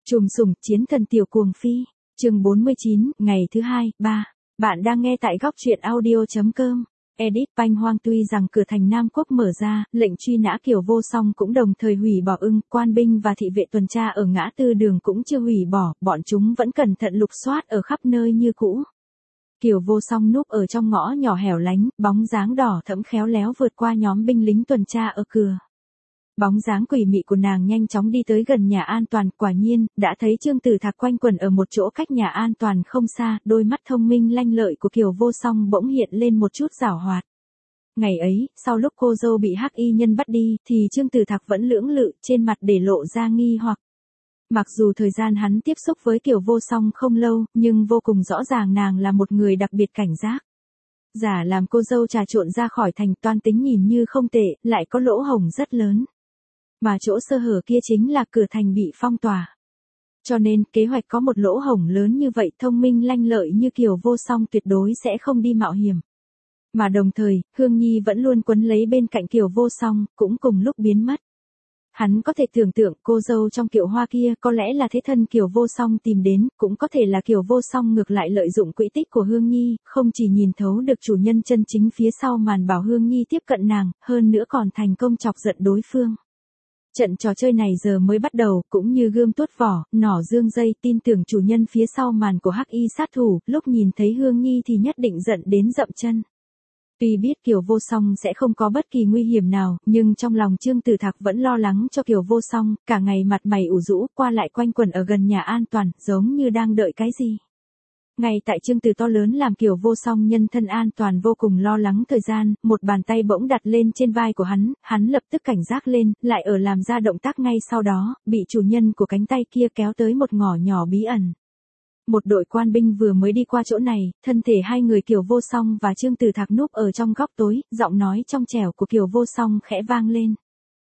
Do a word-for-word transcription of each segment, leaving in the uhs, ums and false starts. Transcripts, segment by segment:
Trùm sủng chiến thần tiểu cuồng phi, chương bốn mươi chín, ngày thứ hai, ba. Bạn đang nghe tại góc truyện audio chấm com. Edit Banh Hoang tuy rằng cửa thành Nam Quốc mở ra, lệnh truy nã Kiều Vô Song cũng đồng thời hủy bỏ ưng, quan binh và thị vệ tuần tra ở ngã tư đường cũng chưa hủy bỏ, bọn chúng vẫn cẩn thận lục soát ở khắp nơi như cũ. Kiều Vô Song núp ở trong ngõ nhỏ hẻo lánh, bóng dáng đỏ thẫm khéo léo vượt qua nhóm binh lính tuần tra ở cửa. Bóng dáng quỷ mị của nàng nhanh chóng đi tới gần nhà an toàn, quả nhiên, đã thấy Trương Tử Thạc quanh quẩn ở một chỗ cách nhà an toàn không xa, đôi mắt thông minh lanh lợi của Kiều Vô Song bỗng hiện lên một chút giảo hoạt. Ngày ấy, sau lúc cô dâu bị hắc y nhân bắt đi, thì Trương Tử Thạc vẫn lưỡng lự, trên mặt để lộ ra nghi hoặc. Mặc dù thời gian hắn tiếp xúc với Kiều Vô Song không lâu, nhưng vô cùng rõ ràng nàng là một người đặc biệt cảnh giác. Giả làm cô dâu trà trộn ra khỏi thành, toan tính nhìn như không tệ, lại có lỗ hổng rất lớn. Mà chỗ sơ hở kia chính là cửa thành bị phong tỏa. Cho nên, kế hoạch có một lỗ hổng lớn như vậy, thông minh lanh lợi như Kiều Vô Song tuyệt đối sẽ không đi mạo hiểm. Mà đồng thời, Hương Nhi vẫn luôn quấn lấy bên cạnh Kiều Vô Song, cũng cùng lúc biến mất. Hắn có thể tưởng tượng cô dâu trong kiệu hoa kia có lẽ là thế thân Kiều Vô Song tìm đến, cũng có thể là Kiều Vô Song ngược lại lợi dụng quỹ tích của Hương Nhi, không chỉ nhìn thấu được chủ nhân chân chính phía sau màn bảo Hương Nhi tiếp cận nàng, hơn nữa còn thành công chọc giận đối phương. Trận trò chơi này giờ mới bắt đầu, cũng như gươm tuốt vỏ, nỏ dương dây, tin tưởng chủ nhân phía sau màn của hắc y sát thủ, lúc nhìn thấy Hương Nhi thì nhất định giận đến dậm chân. Tuy biết Kiều Vô Song sẽ không có bất kỳ nguy hiểm nào, nhưng trong lòng Trương Tử Thạc vẫn lo lắng cho Kiều Vô Song, cả ngày mặt mày ủ rũ, qua lại quanh quẩn ở gần nhà an toàn, giống như đang đợi cái gì. Ngay tại Trương Tử to lớn làm Kiều Vô Song nhân thân an toàn vô cùng lo lắng thời gian, một bàn tay bỗng đặt lên trên vai của hắn, hắn lập tức cảnh giác lên, lại ở làm ra động tác ngay sau đó, bị chủ nhân của cánh tay kia kéo tới một ngõ nhỏ bí ẩn. Một đội quan binh vừa mới đi qua chỗ này, thân thể hai người Kiều Vô Song và Trương Tử Thạc núp ở trong góc tối, giọng nói trong trẻo của Kiều Vô Song khẽ vang lên.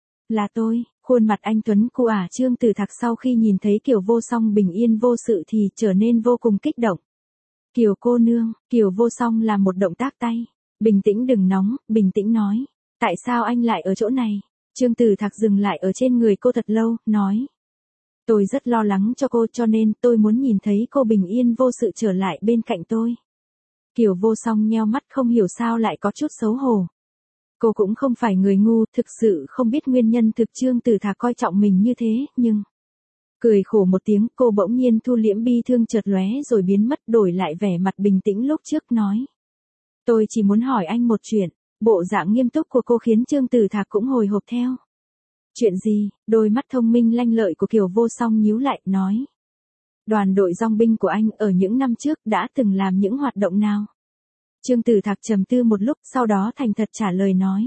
Là tôi. Khuôn mặt anh tuấn cu ả Trương Tử Thạc sau khi nhìn thấy Kiều Vô Song bình yên vô sự thì trở nên vô cùng kích động. Kiều cô nương, Kiều Vô Song làm một động tác tay. Bình tĩnh đừng nóng, bình tĩnh nói. Tại sao anh lại ở chỗ này? Trương Tử Thạc dừng lại ở trên người cô thật lâu, nói. Tôi rất lo lắng cho cô cho nên tôi muốn nhìn thấy cô bình yên vô sự trở lại bên cạnh tôi. Kiều Vô Song nheo mắt không hiểu sao lại có chút xấu hổ. Cô cũng không phải người ngu, thực sự không biết nguyên nhân thực Trương Tử Thạc coi trọng mình như thế, nhưng... Cười khổ một tiếng, cô bỗng nhiên thu liễm bi thương chợt lóe rồi biến mất, đổi lại vẻ mặt bình tĩnh lúc trước nói. Tôi chỉ muốn hỏi anh một chuyện, bộ dạng nghiêm túc của cô khiến Trương Tử Thạc cũng hồi hộp theo. Chuyện gì? Đôi mắt thông minh lanh lợi của Kiều Vô Song nhíu lại, nói. Đoàn đội dong binh của anh ở những năm trước đã từng làm những hoạt động nào? Trương Tử Thạc trầm tư một lúc, sau đó thành thật trả lời nói.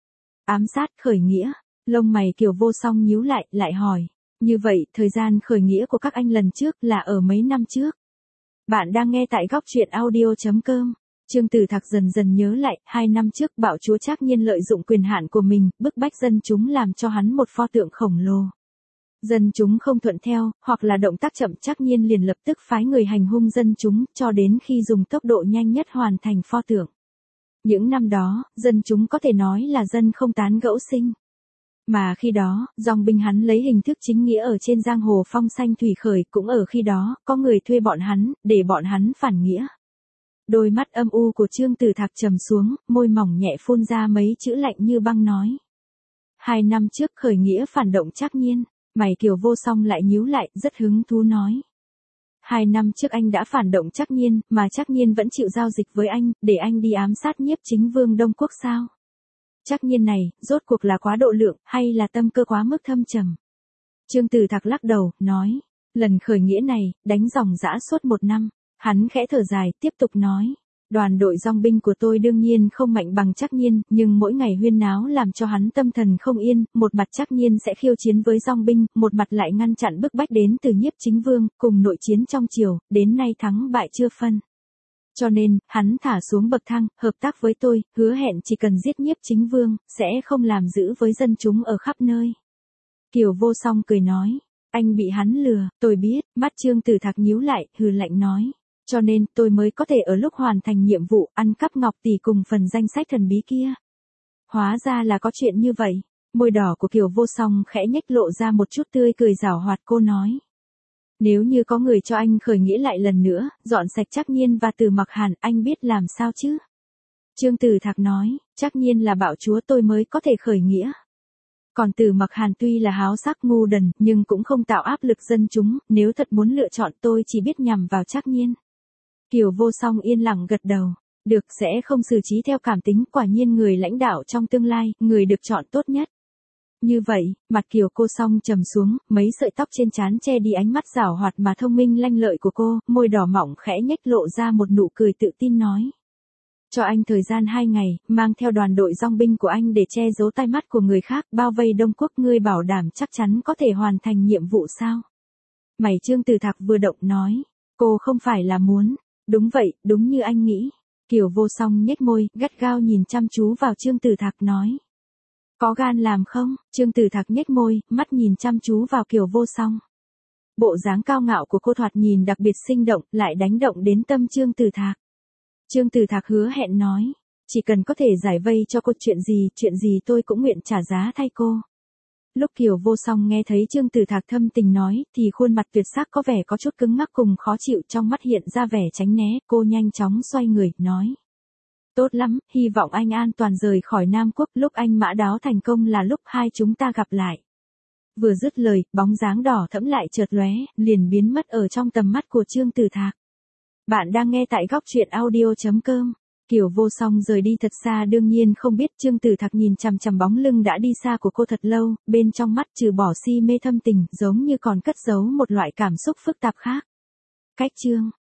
Ám sát khởi nghĩa, lông mày Kiều Vô Song nhíu lại, lại hỏi. Như vậy, thời gian khởi nghĩa của các anh lần trước là ở mấy năm trước? Bạn đang nghe tại góc truyện audio chấm com. Trương Tử Thạc dần dần nhớ lại, hai năm trước bạo chúa Trác Nhiên lợi dụng quyền hạn của mình, bức bách dân chúng làm cho hắn một pho tượng khổng lồ. Dân chúng không thuận theo, hoặc là động tác chậm Trác Nhiên liền lập tức phái người hành hung dân chúng, cho đến khi dùng tốc độ nhanh nhất hoàn thành pho tượng. Những năm đó, dân chúng có thể nói là dân không tán gẫu sinh. Mà khi đó, dòng binh hắn lấy hình thức chính nghĩa ở trên giang hồ phong sanh thủy khởi, cũng ở khi đó, có người thuê bọn hắn, để bọn hắn phản nghĩa. Đôi mắt âm u của Trương Tử Thạc trầm xuống, môi mỏng nhẹ phun ra mấy chữ lạnh như băng nói. Hai năm trước khởi nghĩa phản động Trác Nhiên, mày Kiều Vô Song lại nhíu lại, rất hứng thú nói. Hai năm trước anh đã phản động Trác Nhiên, mà Trác Nhiên vẫn chịu giao dịch với anh, để anh đi ám sát Nhiếp Chính Vương Đông Quốc sao? Trác Nhiên này, rốt cuộc là quá độ lượng, hay là tâm cơ quá mức thâm trầm? Trương Tử Thạc lắc đầu, nói. Lần khởi nghĩa này, đánh dòng dã suốt một năm. Hắn khẽ thở dài, tiếp tục nói. Đoàn đội dong binh của tôi đương nhiên không mạnh bằng Trác Nhiên, nhưng mỗi ngày huyên náo làm cho hắn tâm thần không yên, một mặt Trác Nhiên sẽ khiêu chiến với dong binh, một mặt lại ngăn chặn bức bách đến từ Nhiếp Chính Vương, cùng nội chiến trong triều, đến nay thắng bại chưa phân. Cho nên, hắn thả xuống bậc thang, hợp tác với tôi, hứa hẹn chỉ cần giết Nhiếp Chính Vương, sẽ không làm dữ với dân chúng ở khắp nơi. Kiều Vô Song cười nói, anh bị hắn lừa, tôi biết, mắt Trương Tử Thạc nhíu lại, hừ lạnh nói. Cho nên, tôi mới có thể ở lúc hoàn thành nhiệm vụ, ăn cắp ngọc tỷ cùng phần danh sách thần bí kia. Hóa ra là có chuyện như vậy. Môi đỏ của Kiều Vô Song khẽ nhếch lộ ra một chút tươi cười giảo hoạt, cô nói. Nếu như có người cho anh khởi nghĩa lại lần nữa, dọn sạch Trác Nhiên và Từ Mặc Hàn, anh biết làm sao chứ? Trương Tử Thạc nói, Trác Nhiên là bạo chúa tôi mới có thể khởi nghĩa. Còn Từ Mặc Hàn tuy là háo sắc ngu đần, nhưng cũng không tạo áp lực dân chúng, nếu thật muốn lựa chọn tôi chỉ biết nhằm vào Trác Nhiên. Kiều Vô Song yên lặng gật đầu. Được, sẽ không xử trí theo cảm tính, quả nhiên người lãnh đạo trong tương lai, người được chọn tốt nhất. Như vậy, mặt Kiều Cô Song trầm xuống, mấy sợi tóc trên trán che đi ánh mắt giảo hoạt mà thông minh lanh lợi của cô, môi đỏ mỏng khẽ nhếch lộ ra một nụ cười tự tin nói. Cho anh thời gian hai ngày, mang theo đoàn đội dong binh của anh để che giấu tai mắt của người khác, bao vây Đông Quốc, ngươi bảo đảm chắc chắn có thể hoàn thành nhiệm vụ sao? Mày Trương Tử Thạc vừa động nói, cô không phải là muốn, đúng vậy, đúng như anh nghĩ. Kiều Vô Song nhếch môi, gắt gao nhìn chăm chú vào Trương Tử Thạc nói. Có gan làm không? Trương Tử Thạc nhếch môi, mắt nhìn chăm chú vào Kiều Vô Song. Bộ dáng cao ngạo của cô thoạt nhìn đặc biệt sinh động, lại đánh động đến tâm Trương Tử Thạc. Trương Tử Thạc hứa hẹn nói, chỉ cần có thể giải vây cho cô chuyện gì, chuyện gì tôi cũng nguyện trả giá thay cô. Lúc Kiều Vô Song nghe thấy Trương Tử Thạc thâm tình nói, thì khuôn mặt tuyệt sắc có vẻ có chút cứng ngắc cùng khó chịu, trong mắt hiện ra vẻ tránh né, cô nhanh chóng xoay người, nói. Tốt lắm, hy vọng anh an toàn rời khỏi Nam Quốc, lúc anh mã đáo thành công là lúc hai chúng ta gặp lại. Vừa dứt lời, bóng dáng đỏ thẫm lại chợt lóe, liền biến mất ở trong tầm mắt của Trương Tử Thạc. Bạn đang nghe tại góc truyện audio chấm com. Kiều Vô Song rời đi thật xa, đương nhiên không biết Trương Tử Thạc nhìn chằm chằm bóng lưng đã đi xa của cô thật lâu, bên trong mắt trừ bỏ si mê thâm tình, giống như còn cất giấu một loại cảm xúc phức tạp khác. Cách chương